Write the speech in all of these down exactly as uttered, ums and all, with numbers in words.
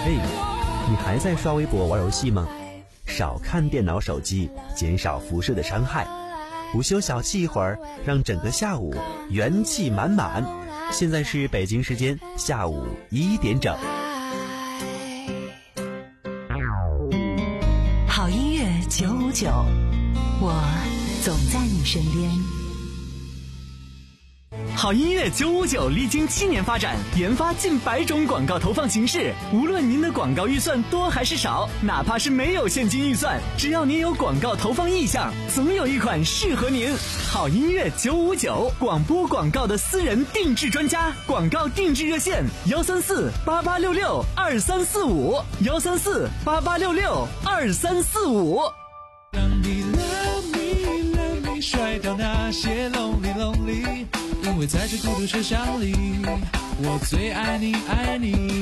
费。你还在刷微博玩游戏吗？少看电脑手机，减少辐射的伤害。午休小憩一会儿，让整个下午元气满满。现在是北京时间下午一点整。 好音乐九五九，我总在你身边。 好音乐九五九历经七年发展，研发近百种广告投放形式。无论您的广告预算多还是少，哪怕是没有现金预算，只要您有广告投放意向，总有一款适合您。好音乐九五九，广播广告的私人定制专家，广告定制热线幺三四八八六六二三四五幺三四八八六六二三四五。 让你 love me love me 甩掉那些 lonely lonely，因为在这孤独车厢里，我最爱你爱你。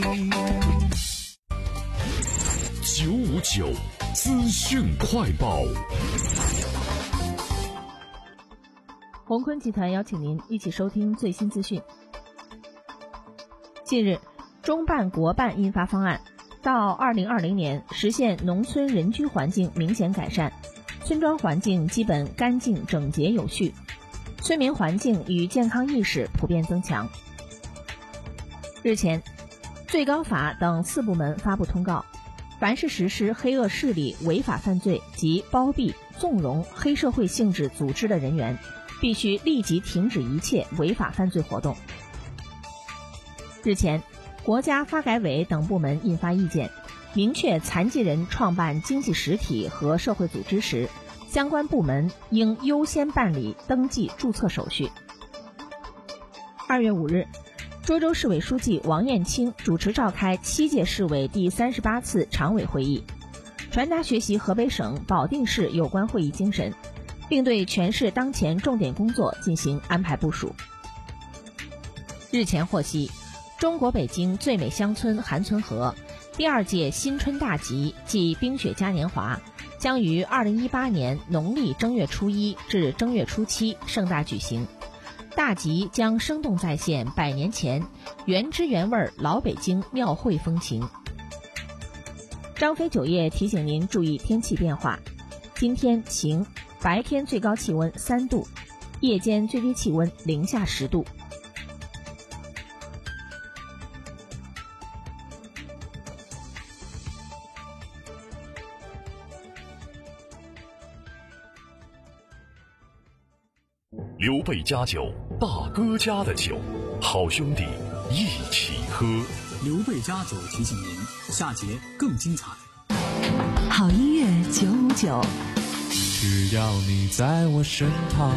九五九资讯快报。 宏坤集团邀请您一起收听最新资讯。近日，中办国办印发方案，到二零二零年实现农村人居环境明显改善，村庄环境基本干净整洁有序，村民环境与健康意识普遍增强。日前，最高法等四部门发布通告，凡是实施黑恶势力违法犯罪及包庇、纵容黑社会性质组织的人员，必须立即停止一切违法犯罪活动。日前，国家发改委等部门印发意见，明确残疾人创办经济实体和社会组织时，相关部门应优先办理登记注册手续。二月五日，涿州市委书记王艳清主持召开七届市委第三十八次常委会议，传达学习河北省保定市有关会议精神，并对全市当前重点工作进行安排部署。日前获悉，中国北京最美乡村韩村河第二届新春大集暨冰雪嘉年华将于二零一八年农历正月初一至正月初七盛大举行。大集将生动再现百年前原汁原味老北京庙会风情。张飞酒业提醒您注意天气变化，今天晴，白天最高气温三度，夜间最低气温零下十度。 刘备家酒，大哥家的酒，好兄弟一起喝。 刘备家酒提醒您，下节更精彩。 好音乐九五九， 只要你在我身旁。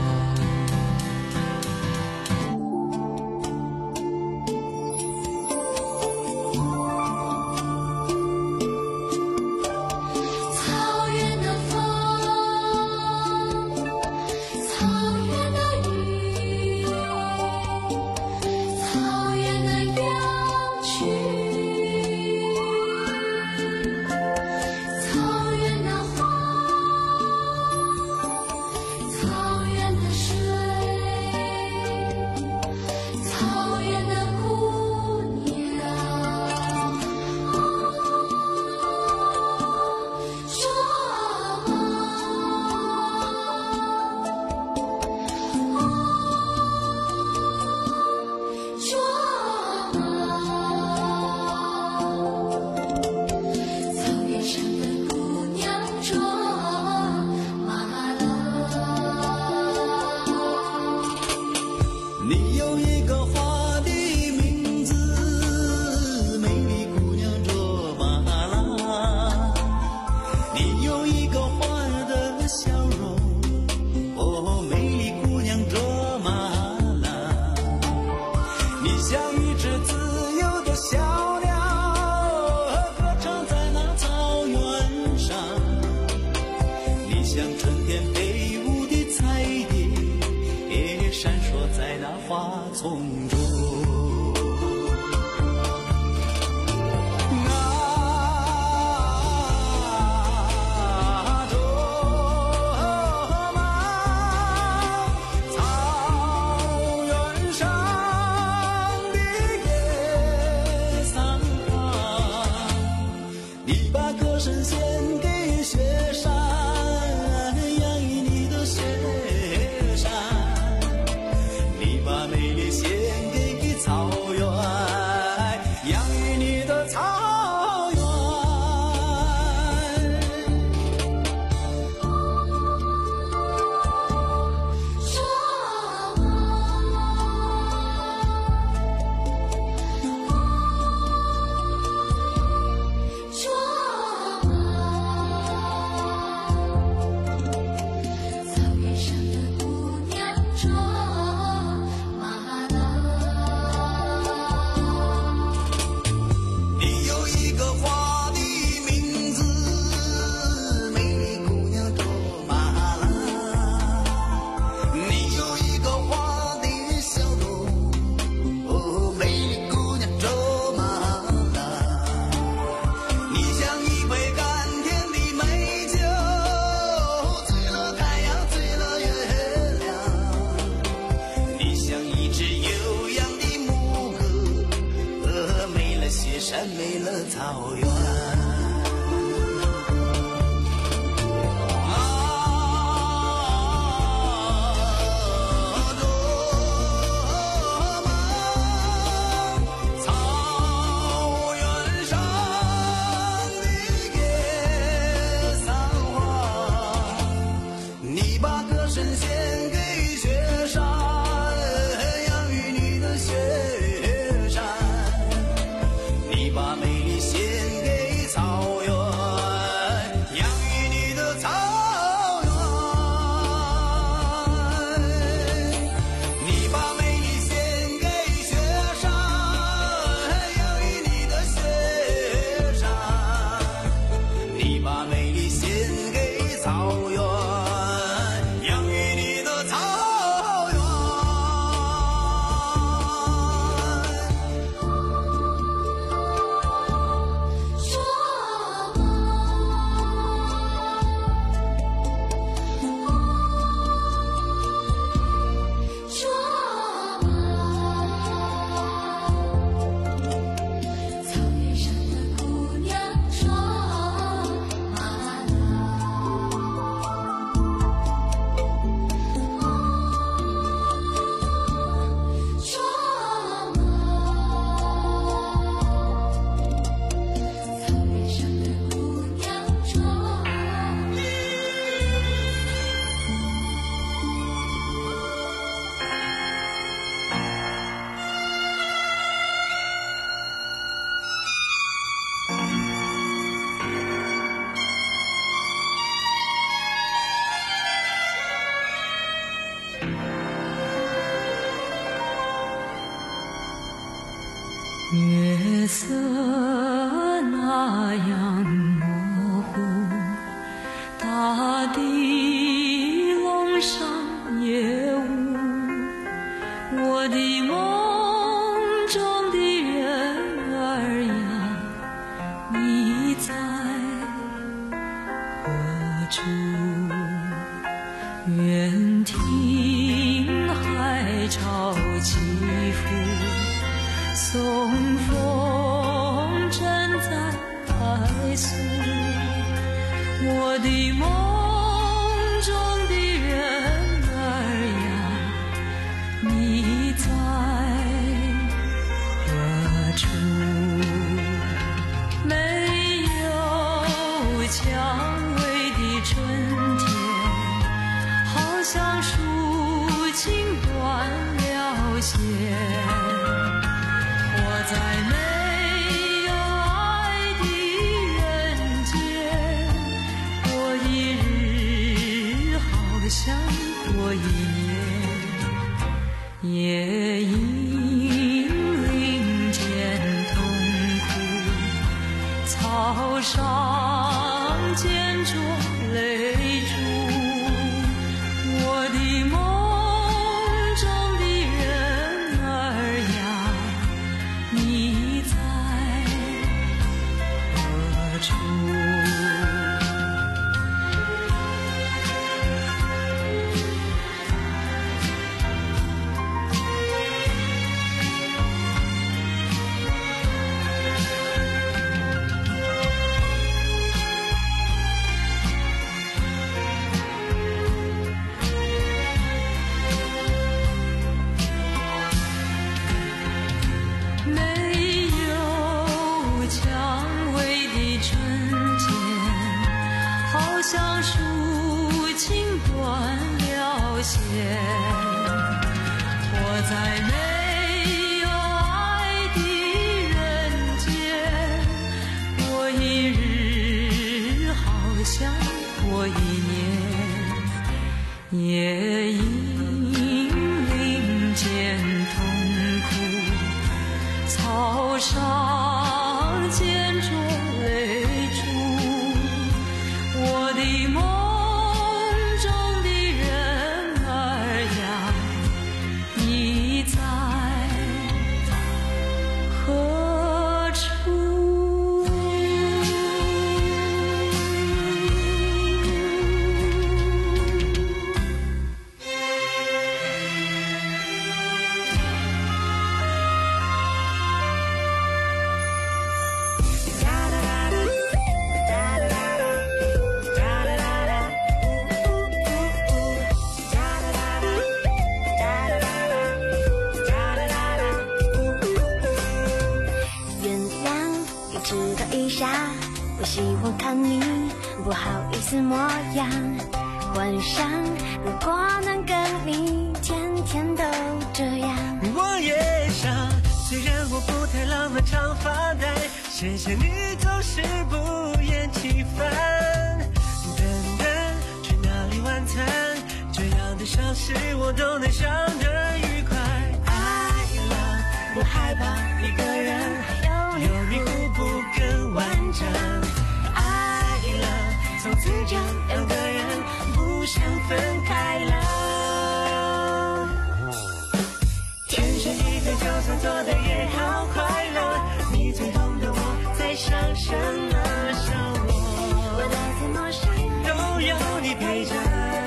草原。 月色那样模糊，大地笼上夜雾，我的梦中的人儿呀，你在何处？愿听海潮起伏，送风筝在海诉，我的梦中的人儿呀，你在何处？没有蔷薇的春天，好像抒情断了线。在没有爱的人间，过一日好像过一年，夜莺林间痛哭，草上见着泪珠，我的梦我喜欢看你不好意思模样，幻想如果能跟你天天都这样。 我也想，虽然我不太浪漫长发带，谢谢你总是不厌其烦。等等，去哪里晚餐？这样的小事我都能想得愉快。爱了，不害怕一个人，有你互补更完整。爱了，从此就两个人不想分开了。天生一对，就算做的也好快乐。你最懂得我在想什么，想我，未来再陌生都有你陪着。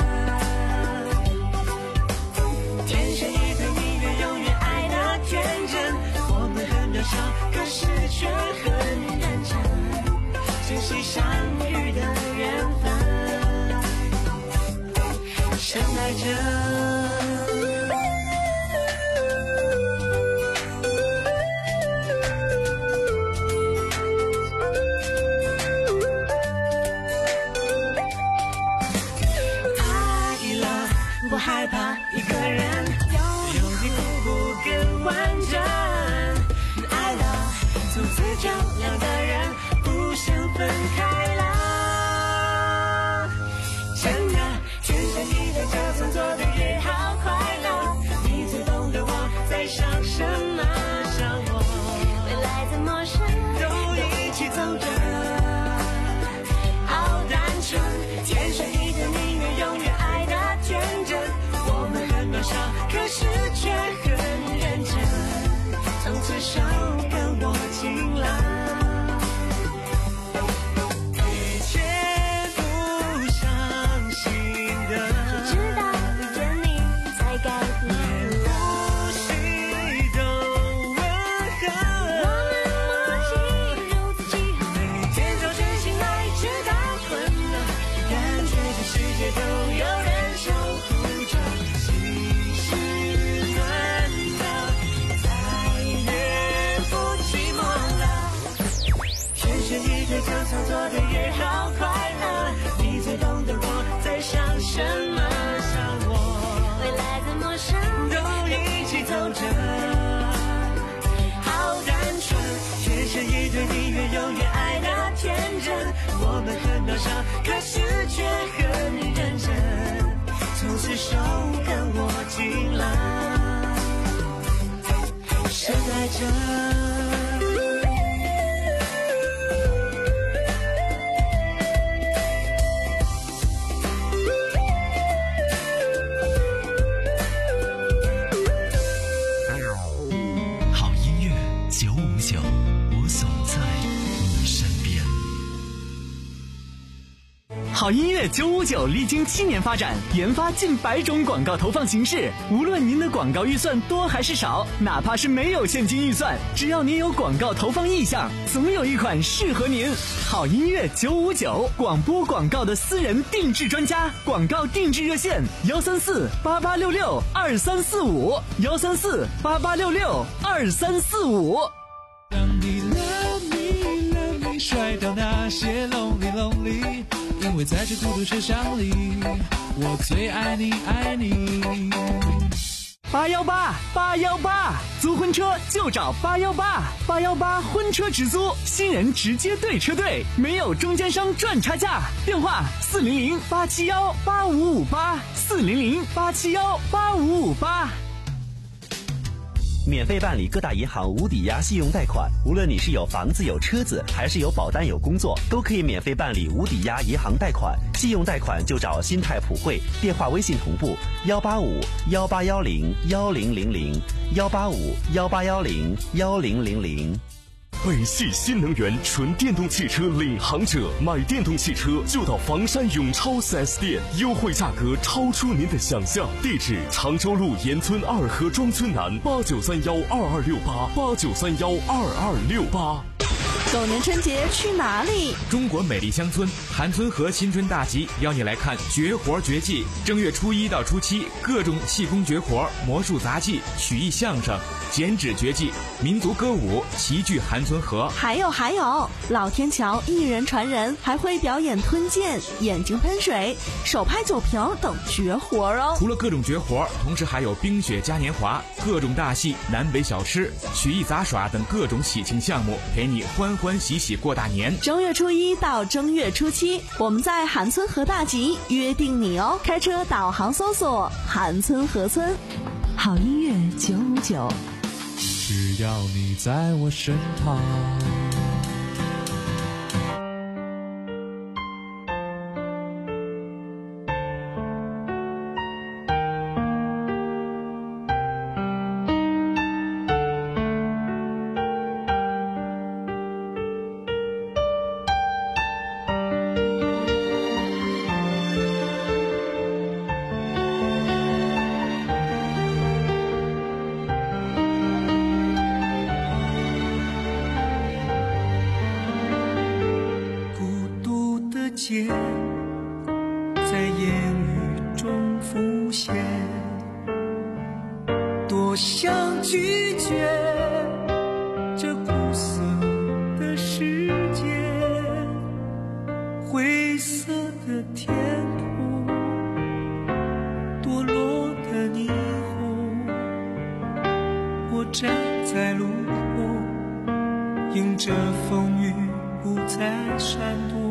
天生一对，你愿永远爱的天真。我们很渺小，可是却很认真，珍惜相遇的缘分，深爱着。不害怕一个人，有你互补更完整。爱了，从此就两个人不想分开了。真的，天生一对，就算做的也好快乐。你最懂得我在想什么，想我，未来再陌生都一起走着，好单纯。天生一对，宁愿永远爱的天真。我们很渺小，可是却很认真，从此手跟我紧了。一切不相信的， 直到遇见你才改变。 呼吸都温和， 我们默契如此契合， 每天早晨醒来直到困了，感觉这世界都有人守护着。就算做的也好快乐，你最懂得我在想什么，想我， 未来再陌生都一起走着，好单纯。天生一对，你愿永远爱的天真。我们很渺小，可是却很认真，从此手跟我紧了，深爱着。 好音乐九五九历经七年发展，研发近百种广告投放形式。无论您的广告预算多还是少，哪怕是没有现金预算，只要您有广告投放意向，总有一款适合您。好音乐九五九，广播广告的私人定制专家，广告定制热线：幺三四八八六六二三四五，幺三四八八六六二三四五。 让你 love me love me 甩掉那些 lonely lonely， 因为在这孤独车厢里，我最爱你爱你。 八幺八八幺八，租婚车就找八幺八八幺八婚车直租，新人直接对车队，没有中间商赚差价。电话四零零八七幺八五五八，四零零八七幺八五五八。 免费办理各大银行无抵押信用贷款，无论你是有房子有车子，还是有保单有工作，都可以免费办理无抵押银行贷款。信用贷款就找新泰普惠，电话微信同步幺八五幺八幺零幺零零零幺八五幺八幺零幺零零零。 北汽新能源纯电动汽车领航者，买电动汽车就到房山永超 四 S 店，优惠价格超出您的想象。地址：常州路沿村二河庄村南，八九三幺二二六八八九三幺二二六八。 狗年春节去哪里？ 中国美丽乡村韩村河新春大集邀你来看绝活绝技。正月初一到初七，各种气功绝活、魔术杂技、曲艺相声、剪纸绝技、民族歌舞齐聚韩村河。 还有还有，老天桥一人传人，还会表演吞剑、眼睛喷水、手拍酒瓶等绝活哦。 除了各种绝活，同时还有冰雪嘉年华、各种大戏、南北小吃、曲艺杂耍等各种喜庆项目，陪你欢欢喜喜过大年。 正月初一到正月初七，我们在韩村河大集约定你哦。开车导航搜索韩村河村，好音乐九五九， 只要你在我身旁。 街在言语中浮现，多想拒绝这苦涩的世界，灰色的天空，堕落的霓虹，我站在路口，迎着风雨不再闪躲，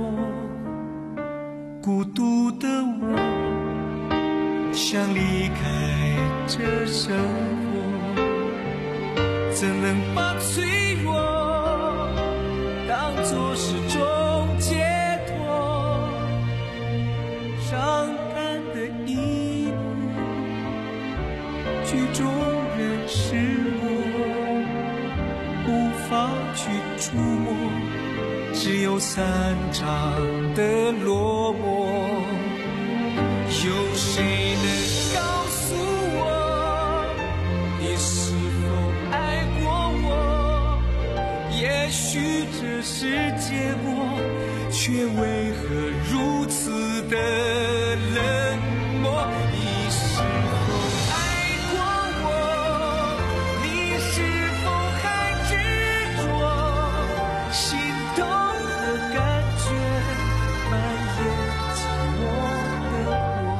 孤独的我想离开这生活，怎能把脆弱当作是种解脱？伤感的一幕，剧中人是我，无法去触摸，只有散场的落寞。有谁能告诉我，你是否爱过我？也许这是结果，却为何如此的冷漠？你是否爱过我？你是否还执着？心动的感觉蔓延寂寞的我。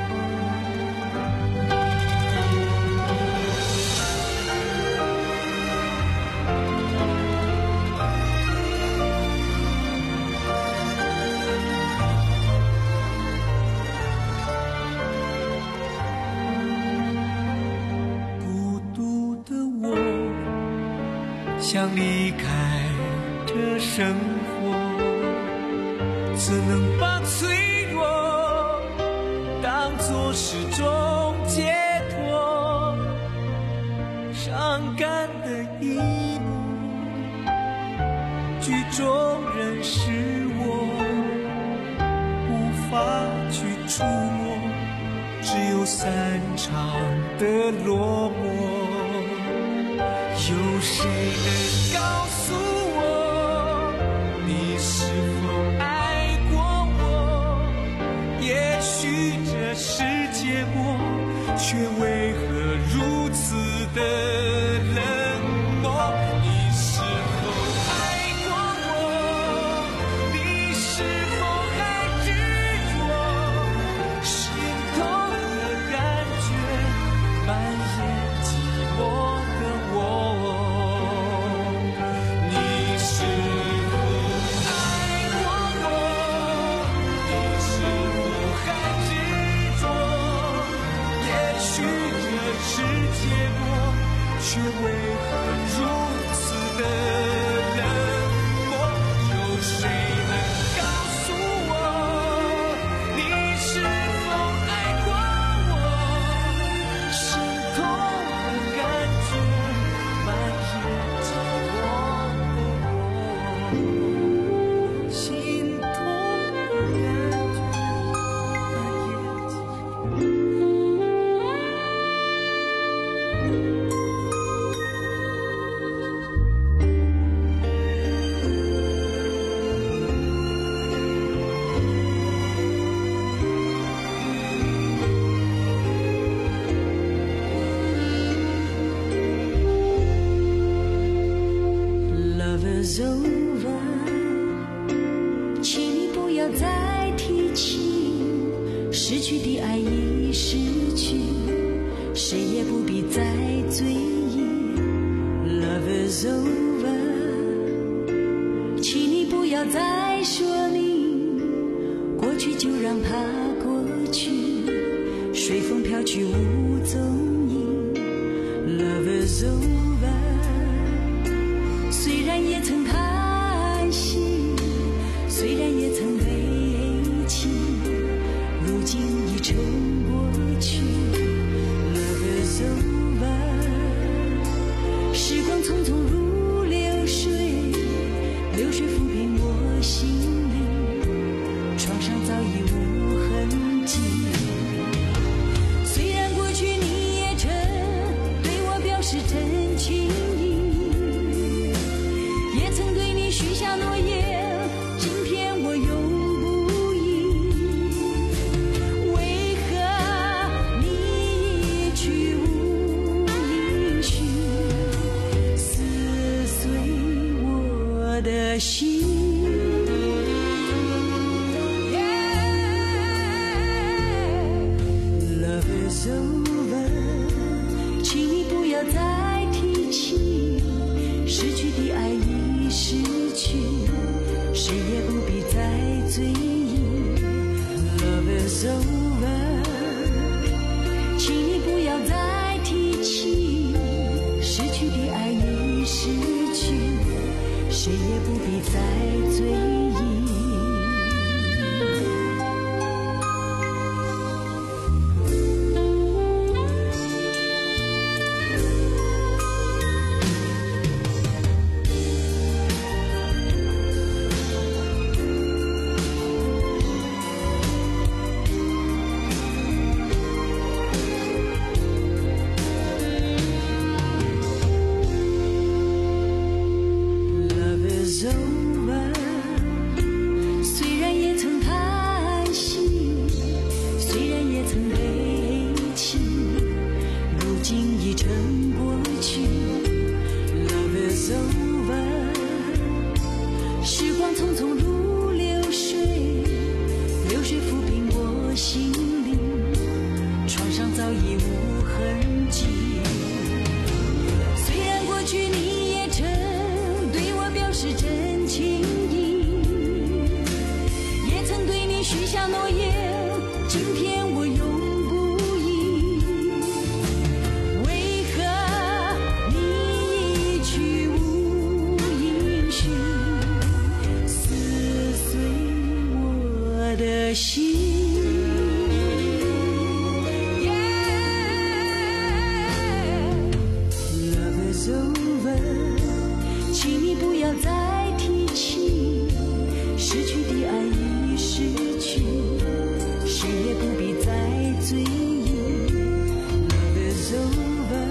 孤独的我想离开这生活，只能把脆弱当作是种解脱。伤感的一幕，剧中人是我，无法去触摸，只有散场的落寞。有谁能告诉我，你是否爱过我？也许这是结果，却为何如此的冷漠？你是否爱过我？你是否还执着？心痛的感觉蔓延寂寞的我。 is over， 请你不要再说明，过去就让它过去，随风飘去无踪影。Love is over， 虽然也曾叹息，虽然也曾悲泣，如今已成过去。Love is over， 时光匆匆如流水，流水抚平我心灵，创伤早已无痕迹。虽然过去你也曾对我表示真情意，也曾对你许下诺言，今天我永不依。为何你一去无音讯，撕碎我的心。Love is over， 请你不要再提起，失去的爱已失去，谁也不必再追忆。Love is over， 请你不要再提起，失去的爱已失去，谁也不必再追忆。虽然也曾叹息，虽然也曾悲泣，如今已成过去。Love is over， 时光匆匆如流水，流水抚平我心灵，创伤早已无痕迹。虽然过去你也曾对我表示真情意，也曾对你许下诺言，今天我永不依。为何你一去无音讯，撕碎我的心。Love is over， 请你不要再提起，失去的爱已失去，谁也不必再追忆。Love is over，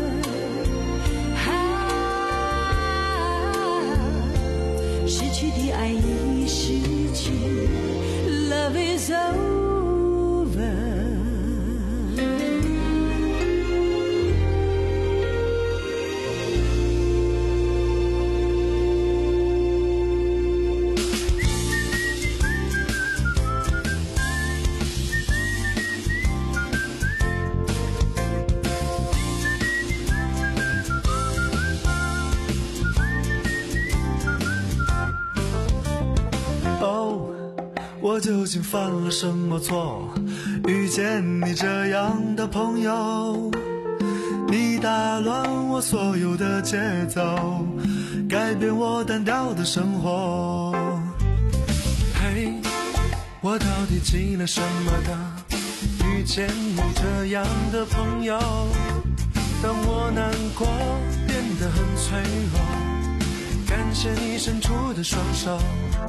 失去的爱已失去。Love is over。 我究竟犯了什么错，遇见你这样的朋友？你打乱我所有的节奏，改变我单调的生活。嘿，我到底积了什么的，遇见你这样的朋友？当我难过变得很脆弱，感谢你伸出的双手。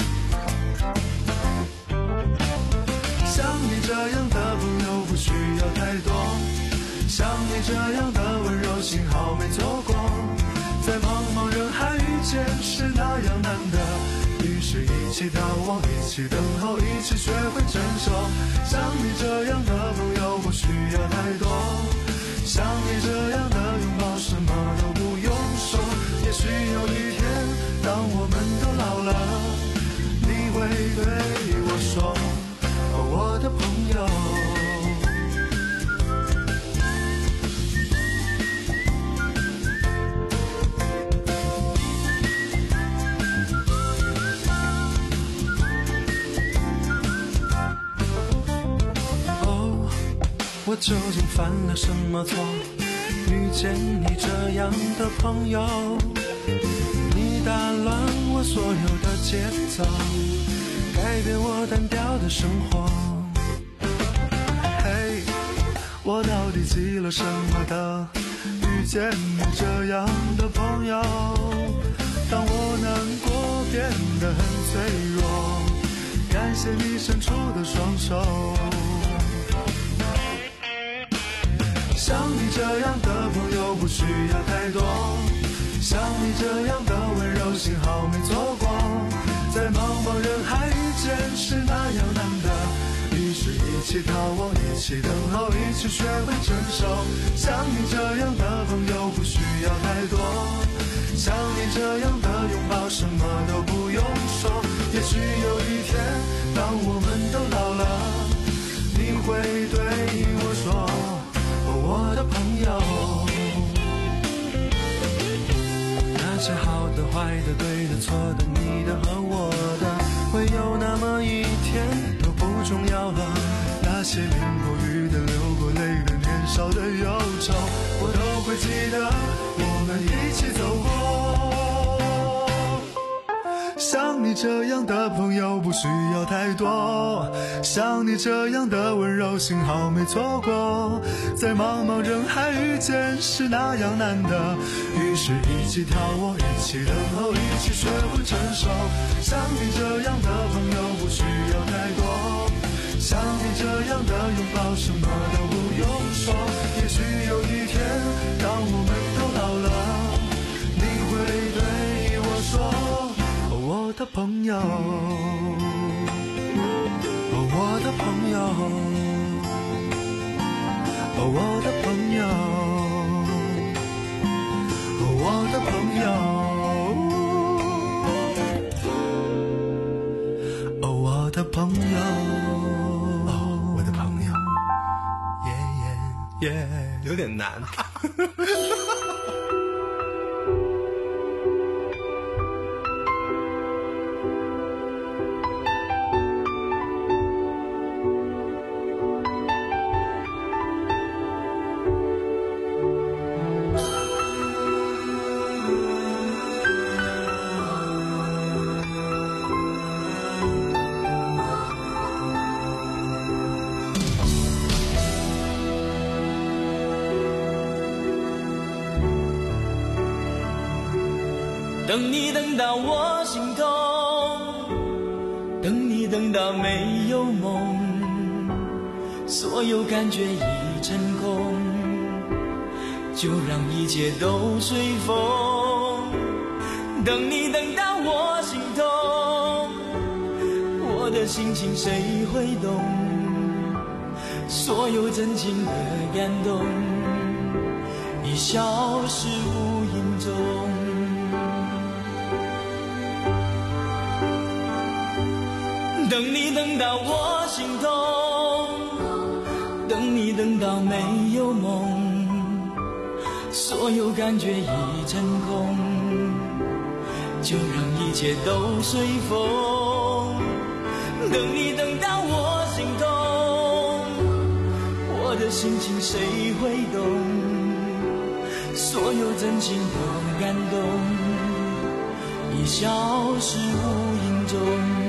像你这样的朋友不需要太多，像你这样的温柔幸好没错过，在茫茫人海遇见是那样难得，于是一起眺望，一起等候，一起学会承受。像你这样的朋友不需要太多，像你这样的拥抱什么都不用说，也许有一天当我们都老了，你会对我说，我的朋友。 我究竟犯了什么错？遇见你这样的朋友，你打乱我所有的节奏，改变我单调的生活。嘿，我到底积了什么的？遇见你这样的朋友，当我难过变得很脆弱，感谢你伸出的双手。像你这样的朋友不需要太多，像你这样的温柔幸好没错过，在茫茫人海遇见是那样难得，于是一起逃亡，一起等候，一起学会承受。像你这样的朋友不需要太多，像你这样的拥抱什么都不用说。也许有一天当我们都老了，你会对我说，我的朋友，那些好的坏的对的错的你的和我的，会有那么一天都不重要了。那些淋过雨的流过泪的年少的忧愁，我都会记得，我们一起走过。像你这样的朋友不需要太多，像你这样的温柔幸好没错过，在茫茫人海遇见是那样难得，于是一起眺望，一起等候，一起学会承受。像你这样的朋友不需要太多，像你这样的拥抱什么都不用说。也许有一天当我们都老了，你会对我说，我的朋友，我的朋友，我的朋友，我的朋友，我的朋友，我的朋友，耶耶耶，有点难。 等你等到我心痛，等你等到没有梦，所有感觉已成空，就让一切都随风。等你等到我心痛，我的心情谁会懂？所有真情的感动已消失无影踪。等你等到我心痛，等你等到没有梦，所有感觉已成空，就让一切都随风。等你等到我心痛，我的心情谁会懂？所有真情的感动已消失无影踪。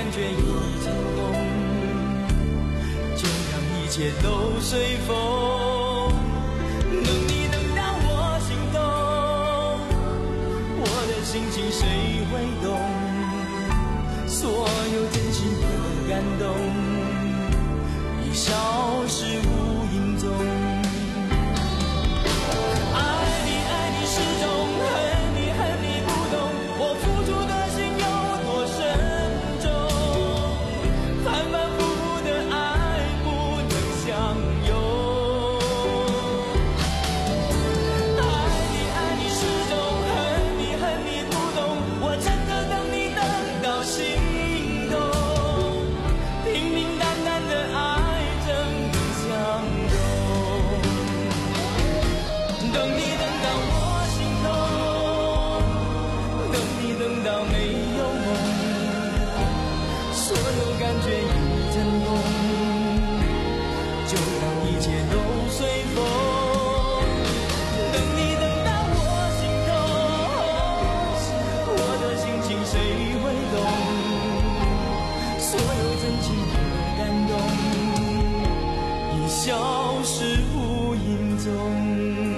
感觉已成功，就让一切都随风。等你等到我心动，我的心情谁会懂？所有真心的感动已消失无影踪。爱你爱你始终，恨你恨你不懂，我付出的心有多深重，反反复复的爱不能相拥。爱你爱你始终，恨你恨你不懂，我真的等你等到心动，平平淡淡的爱怎能相拥？等你等到我心痛，等你等到没有梦，所有感觉已成功，就让一切都随风。等你等到我心痛，我的心情谁会懂？所有真情的感动已消失无影踪。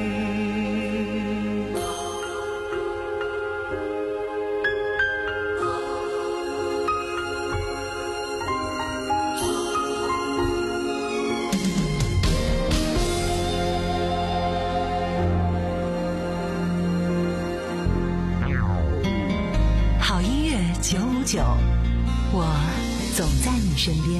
好音乐九五九，我总在你身边。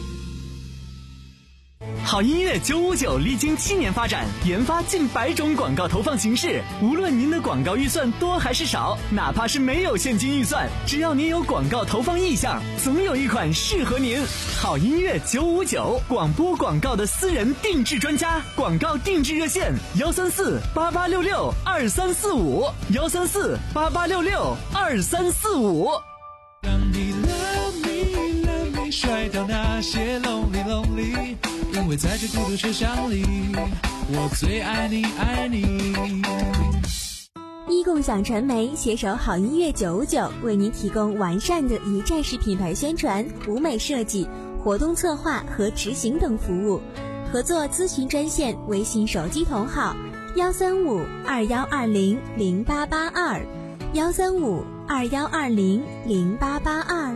好音乐九五九历经七年发展，研发近百种广告投放形式。无论您的广告预算多还是少，哪怕是没有现金预算，只要您有广告投放意向，总有一款适合您。好音乐九五九，广播广告的私人定制专家，广告定制热线：幺三四八八六六二三四五，幺三四八八六六二三四五。 让你 love me love me 甩掉那些 lonely lonely， 因为在这孤独车厢里，我最爱你爱你。 一共享传媒携手好音乐九五九，为您提供完善的一站式品牌宣传、舞美设计、活动策划和执行等服务。合作咨询专线：微信手机同号幺三五二幺二零零八八二，幺三五二幺二零零八八二。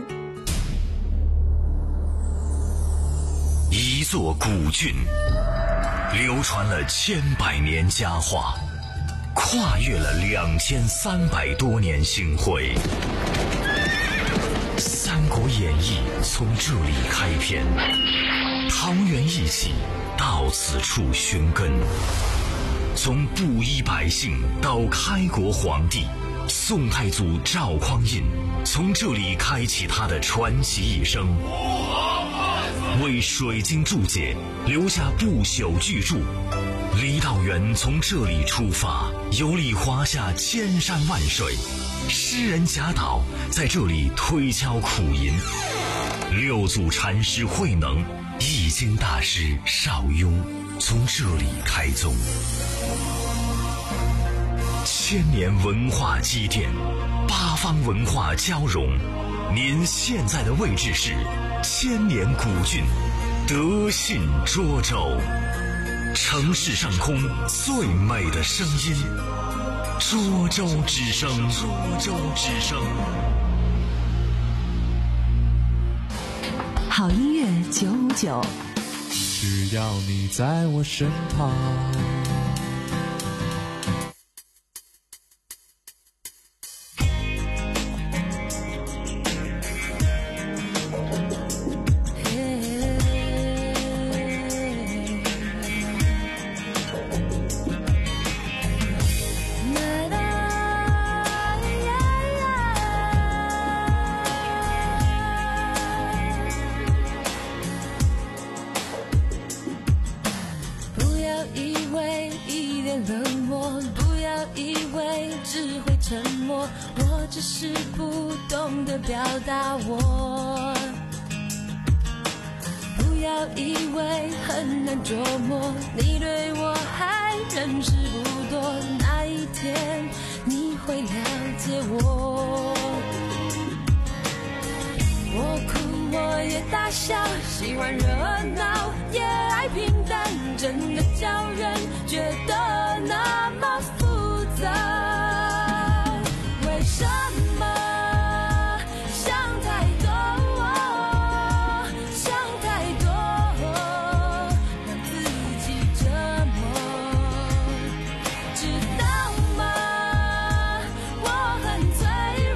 一座古郡，流传了千百年佳话，跨越了两千三百多年星辉。《三国演义》从这里开篇，桃园一起到此处寻根。从布衣百姓到开国皇帝，宋太祖赵匡胤从这里开启他的传奇一生，为水晶注解留下不朽巨著。李道元从这里出发，游历华夏千山万水，诗人贾岛在这里推敲苦吟，六祖禅师慧能、易经大师邵雍从这里开宗。千年文化积淀，八方文化交融，您现在的位置是千年古郡德信涿州，城市上空最美的声音，涿州之声，涿州之声。 好音乐九五九， 只要你在我身旁。 我哭我也大笑，喜欢热闹也爱平淡，真的叫人觉得那么复杂。为什么想太多，想太多，让自己折磨，知道吗？我很脆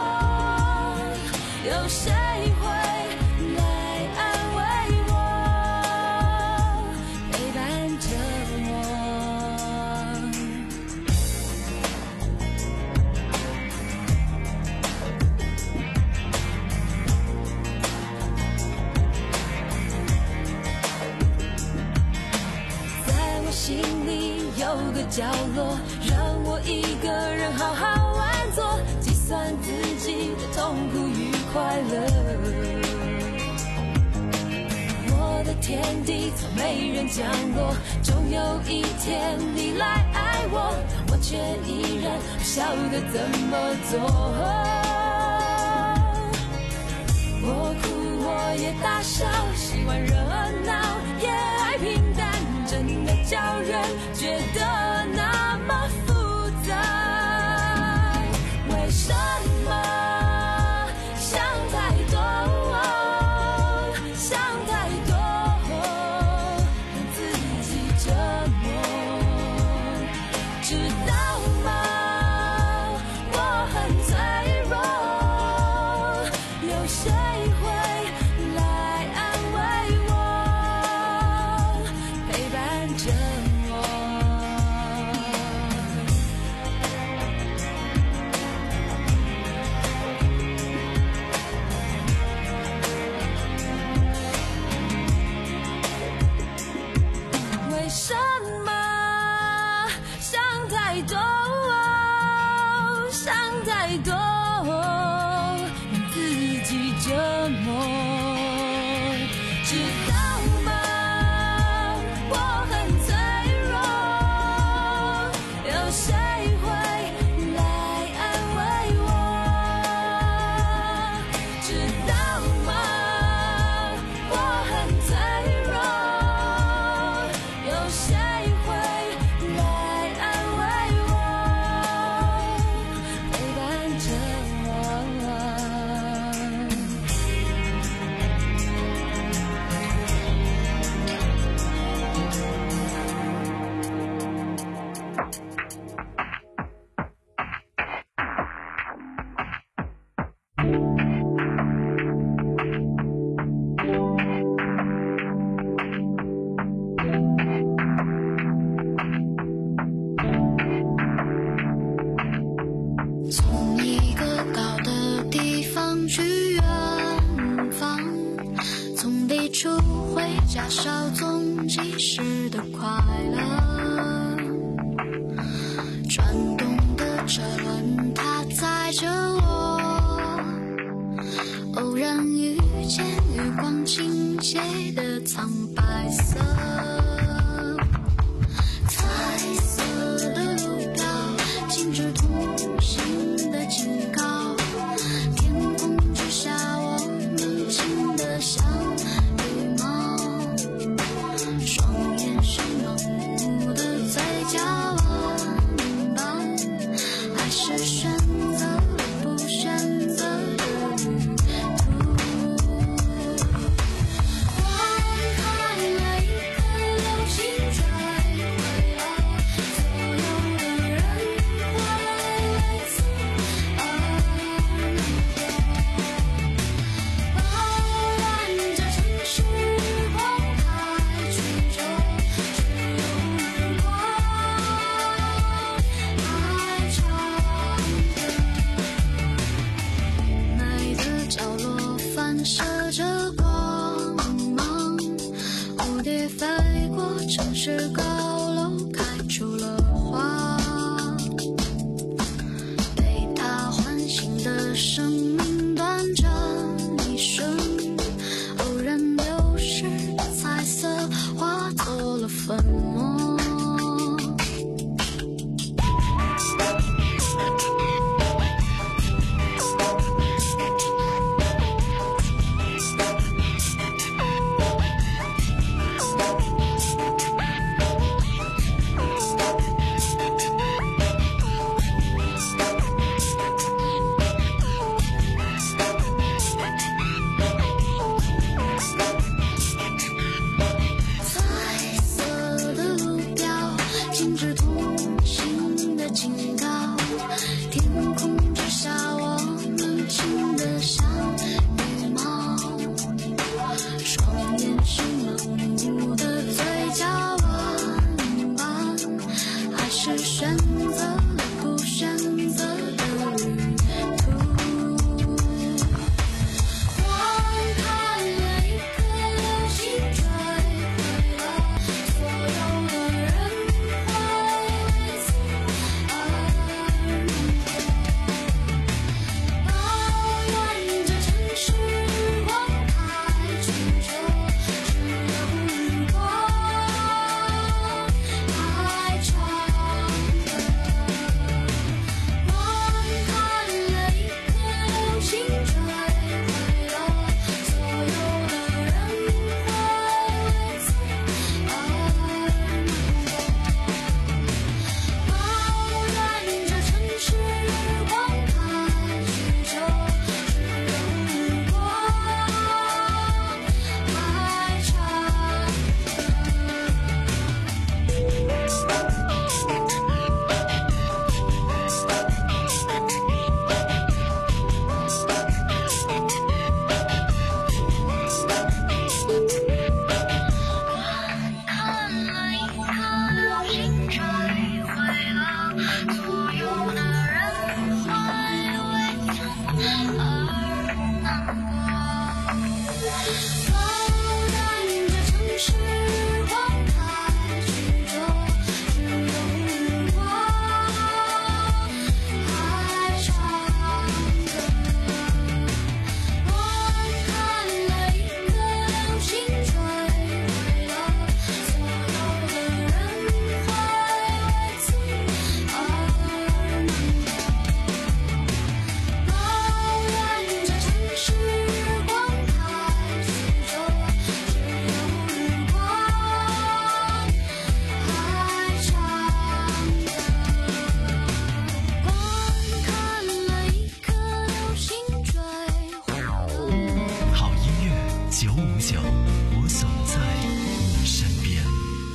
弱，有谁会来安慰我，陪伴着我？在我心里有个角落，让我一个人好好玩做，计算自己的痛苦与快乐。我的天地从没人降落，终有一天你来爱我，我却依然不晓得怎么做。我哭我也大笑，喜欢热闹也爱平淡，真的叫人觉得那么复杂。为什么想太多，想太多，让自己折磨，知道吗？我很脆弱，有谁会来安慰我，陪伴着我？为什么想太多，想太多，让自己折磨，知道吗？我很脆弱，有谁会来安慰我？知道吗？我很脆弱，有谁会来安慰我，陪伴着我？ 从一个高的地方去远方，从抵触回家稍纵即逝的快乐。转动的车轮，它载着我，偶然遇见月光倾斜的苍白色。彩色的路标，禁止同行的警告。天空之下，我们轻得像羽毛，双眼是盲目的嘴角弯弯，还是选择了不选择的旅途。我看了一颗流星坠毁了所有的人，会类似而扰乱着城市光太曲折，只有日光还长的。美的角落反射着光芒，蝴蝶飞过城市高楼，开出了花。被它唤醒的生命短暂一瞬，偶然流逝的彩色化作了粉末。 我总在你身边。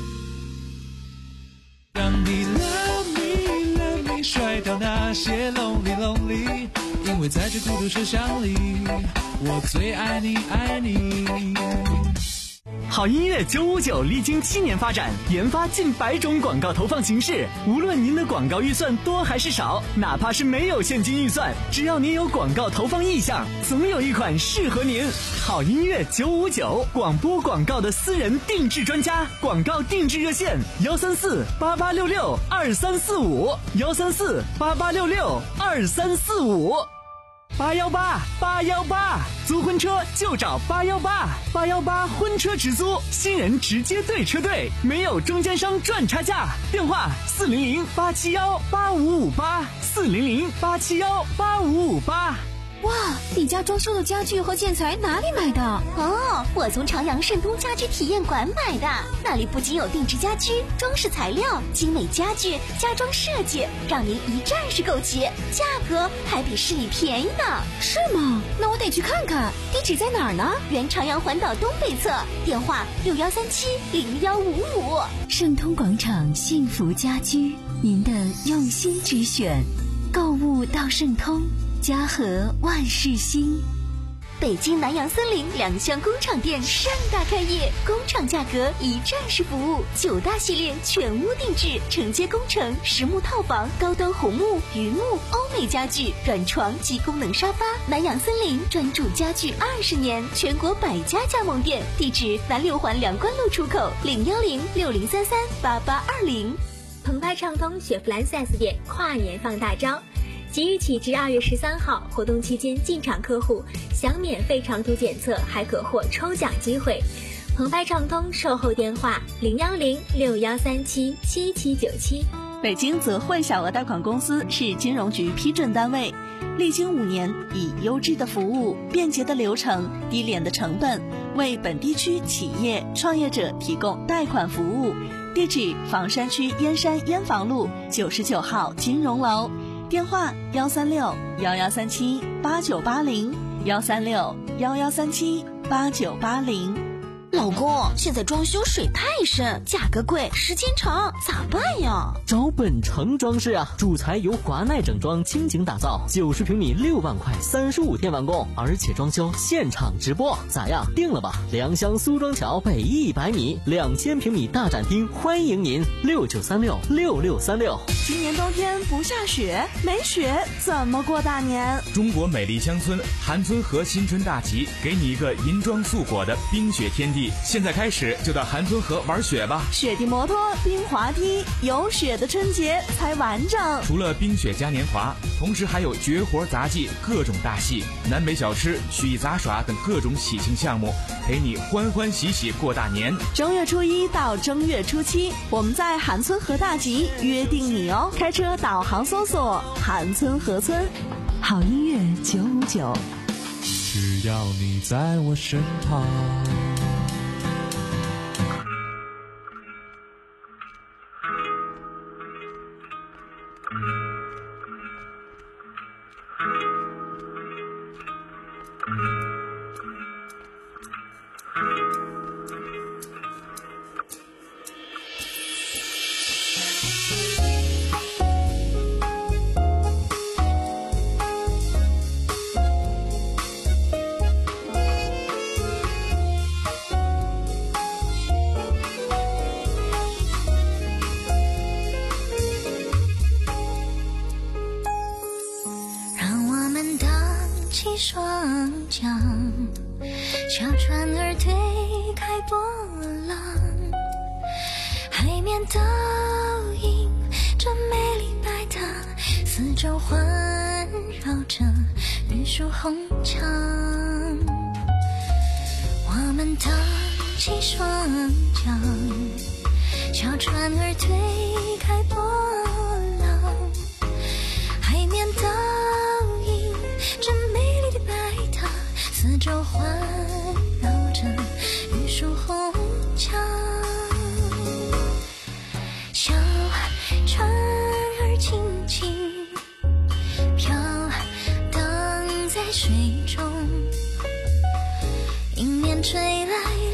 让你 love me love me 甩掉那些 lonely lonely， 因为在这孤独车厢里，我最爱你爱你。 好音乐九五九历经七年发展，研发近百种广告投放形式。无论您的广告预算多还是少，哪怕是没有现金预算，只要您有广告投放意向，总有一款适合您。好音乐九五九，广播广告的私人定制专家，广告定制热线：幺三四八八六六二三四五，幺三四八八六六二三四五。八幺八八幺八，租婚车就找八幺八，八幺八婚车直租，新人直接对车队，没有中间商赚差价。电话四零零八七幺八五五八，四零零八七幺八五五八。 哇，你家装修的家具和建材哪里买的？ 哦，我从朝阳盛通家居体验馆买的，那里不仅有定制家居、装饰材料、精美家具、家装设计，让您一站式购齐，价格还比市里便宜呢。 是吗？那我得去看看。地址在哪儿呢？ 原朝阳环岛东北侧，电话六幺三七零幺五五。 盛通广场幸福家居，您的用心之选，购物到盛通。家和万事兴。 北京南阳森林两厢工厂店盛大开业，工厂价格一站式服务，九大系列全屋定制，承接工程、实木套房、高端红木、榆木、欧美家具、软床及功能沙发。南阳森林专注家具二十年，全国百家加盟店，地址南六环梁关路出口，零幺零六零三三八八二零。 澎湃畅通雪佛兰 四 S 店跨年放大招。即日起至二月十三号，活动期间进场客户享免费长途检测，还可获抽奖机会。澎湃畅通售后电话零幺零六幺三七七七九七。 北京泽汇小额贷款公司是金融局批准单位，历经五年，以优质的服务、便捷的流程、低廉的成本，为本地区企业创业者提供贷款服务。地址：房山区燕山燕房路九十九号金融楼。电话幺三六幺幺三七八九八零，幺三六幺幺三七八九八零。 老公，现在装修水太深，价格贵，时间长，咋办呀？ 找本城装饰啊，主材由华奈整装倾情打造，九十平米六万块，三十五天完工，而且装修现场直播，咋样？定了吧？良乡苏庄桥北一百米，两千平米大展厅，欢迎您，六九三六六六三六。 今年冬天不下雪，没雪怎么过大年？ 中国美丽乡村韩村河新春大集，给你一个银装素裹的冰雪天地。现在开始就到韩村河玩雪吧， 雪地摩托、冰滑梯，有雪的春节才完整。 除了冰雪嘉年华，同时还有绝活杂技、各种大戏、南北小吃、曲艺杂耍等各种喜庆项目，陪你欢欢喜喜过大年。 正月初一到正月初七，我们在韩村河大集约定你哦。开车导航搜索韩村河村。 好音乐九五九， 只要你在我身旁。 双桨，小船儿推开波浪，海面倒映着美丽白塔，四周环绕着玉树红墙。我们荡起双桨，小船儿推开波浪，海面倒映着美丽的白塔，四周环绕着玉树红墙。小船儿轻轻飘荡在水中，迎面吹来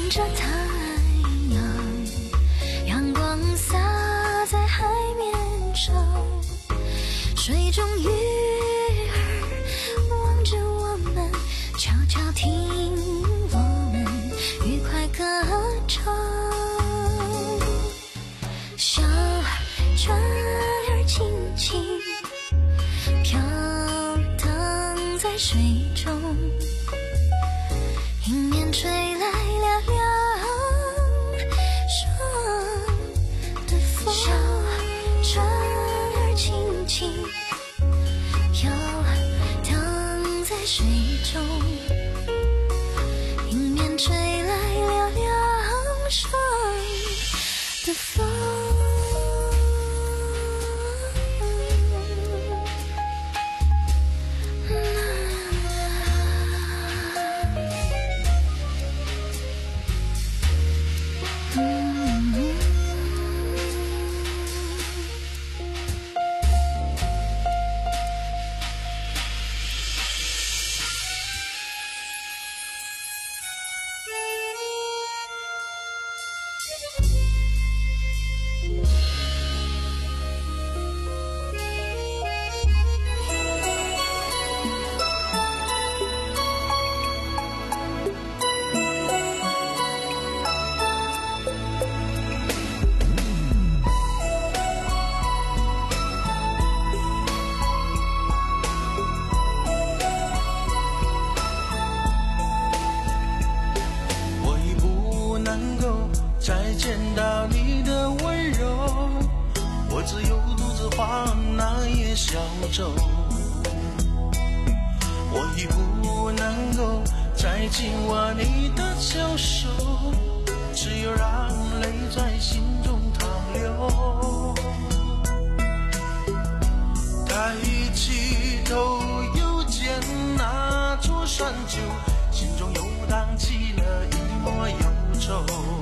着太阳，阳光洒在海面上，水中鱼儿望着我们，悄悄听我们愉快歌唱。小船儿轻轻飘荡在水中，迎面吹来了凉爽的风。小船儿轻轻飘荡在水中，迎面吹来了凉爽的风。 再见到你的温柔，我只有独自划那叶小舟。我已不能够再紧握你的小手，只有让泪在心中淌流。抬起头又见那座山丘，心中又荡起了一抹忧愁。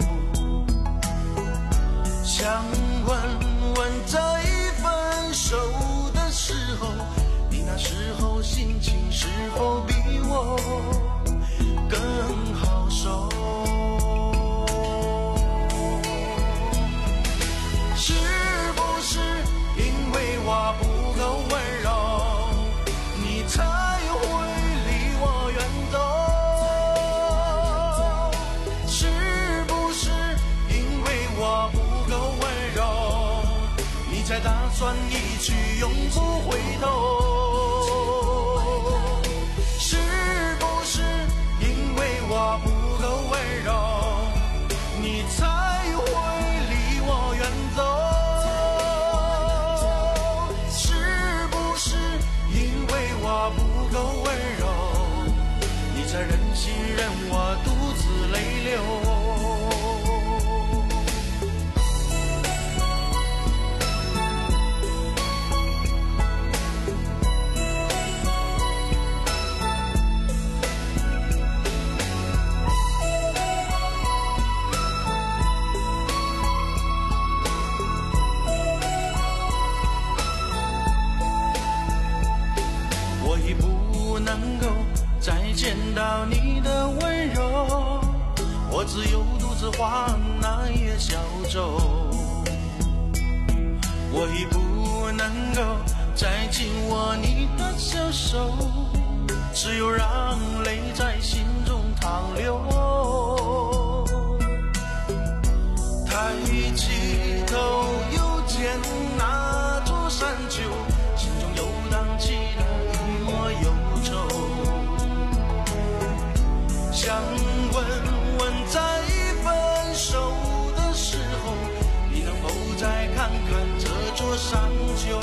想问问在分手的时候，你那时候心情是否比我更好受？是不是因为我不够温柔，你才会离我远走？是不是因为我不够温柔，你才打算一去永不回头？是不是因为我不够温柔，你才会离我远走？是不是因为我不够温柔，你才忍心任我独自泪流？能够再见到你的温柔，我只有独自划那叶小舟。我已不能够再紧握你的小手，只有让泪在心中淌流。抬起头又见那座山丘，心中又荡起了一抹忧愁。想问问在分手的时候，你能否再看看这座山丘？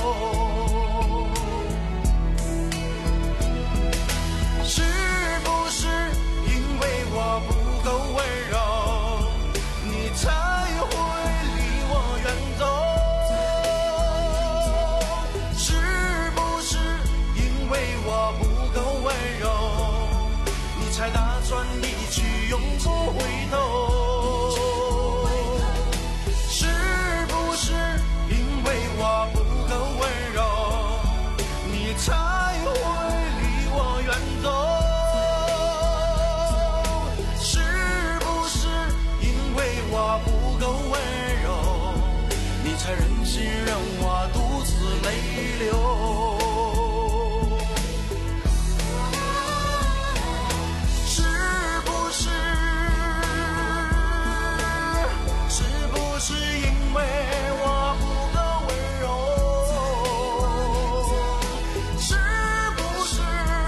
是不是因为我不够温柔，你才会离我远走？是不是因为我不够温柔，你才打算一去永不回头？是不是因为我不够温柔， 才忍心让我独自泪流。是不是是不是因为我不够温柔？是不是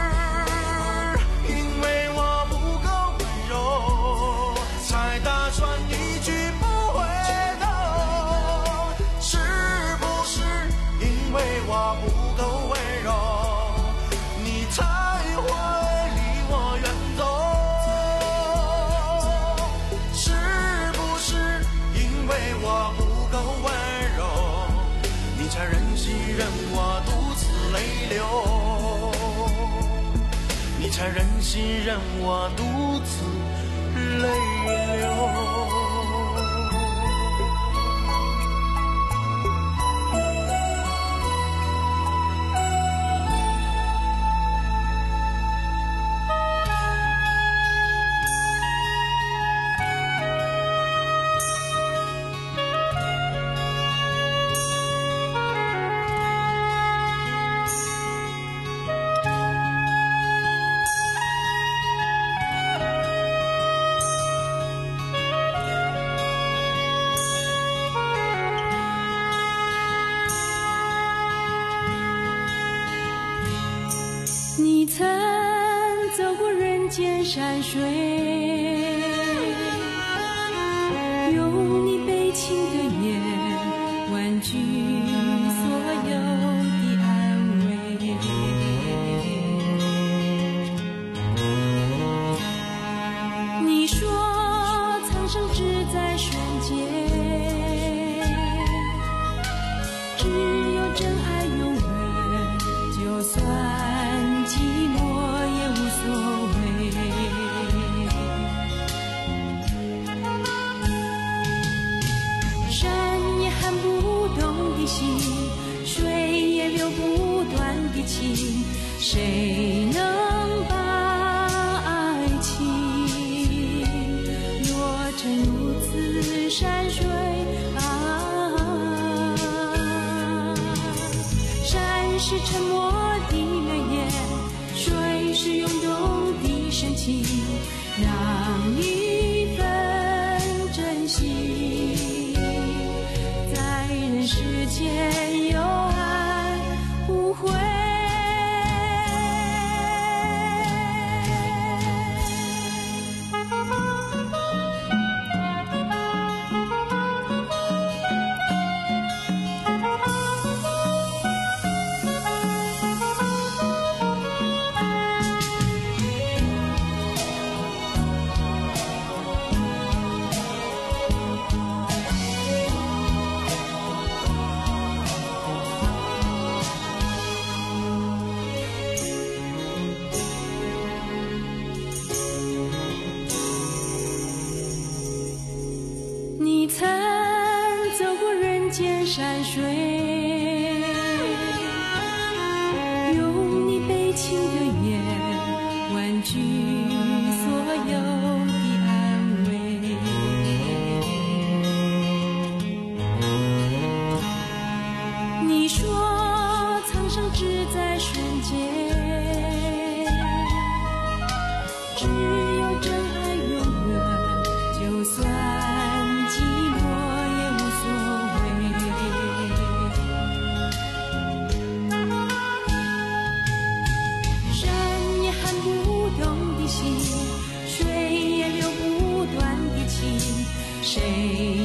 因为我不够温柔，才打算一去不回头？是不是因为我不够温柔，你才会离我远走？是不是因为我不够温柔，你才忍心任我独自泪流？你才忍心任我独自泪流？ 你曾走过人间山水，用你悲情的眼婉拒所有的安慰。你说苍生只在瞬间，只有真爱永远，就算寂寞也无所谓。山也撼不动的心，水也流不断的情，谁能把爱情落成如此山水啊？山是沉默的泪眼，水是涌动的深情，让一份真心在人世间有爱无悔。你曾走过人间山水，用你悲情的眼婉拒所有的安慰。你说苍生只在瞬间，只有真爱永远，就算寂寞也无所谓。山也撼不动的心，水也流不断的情，谁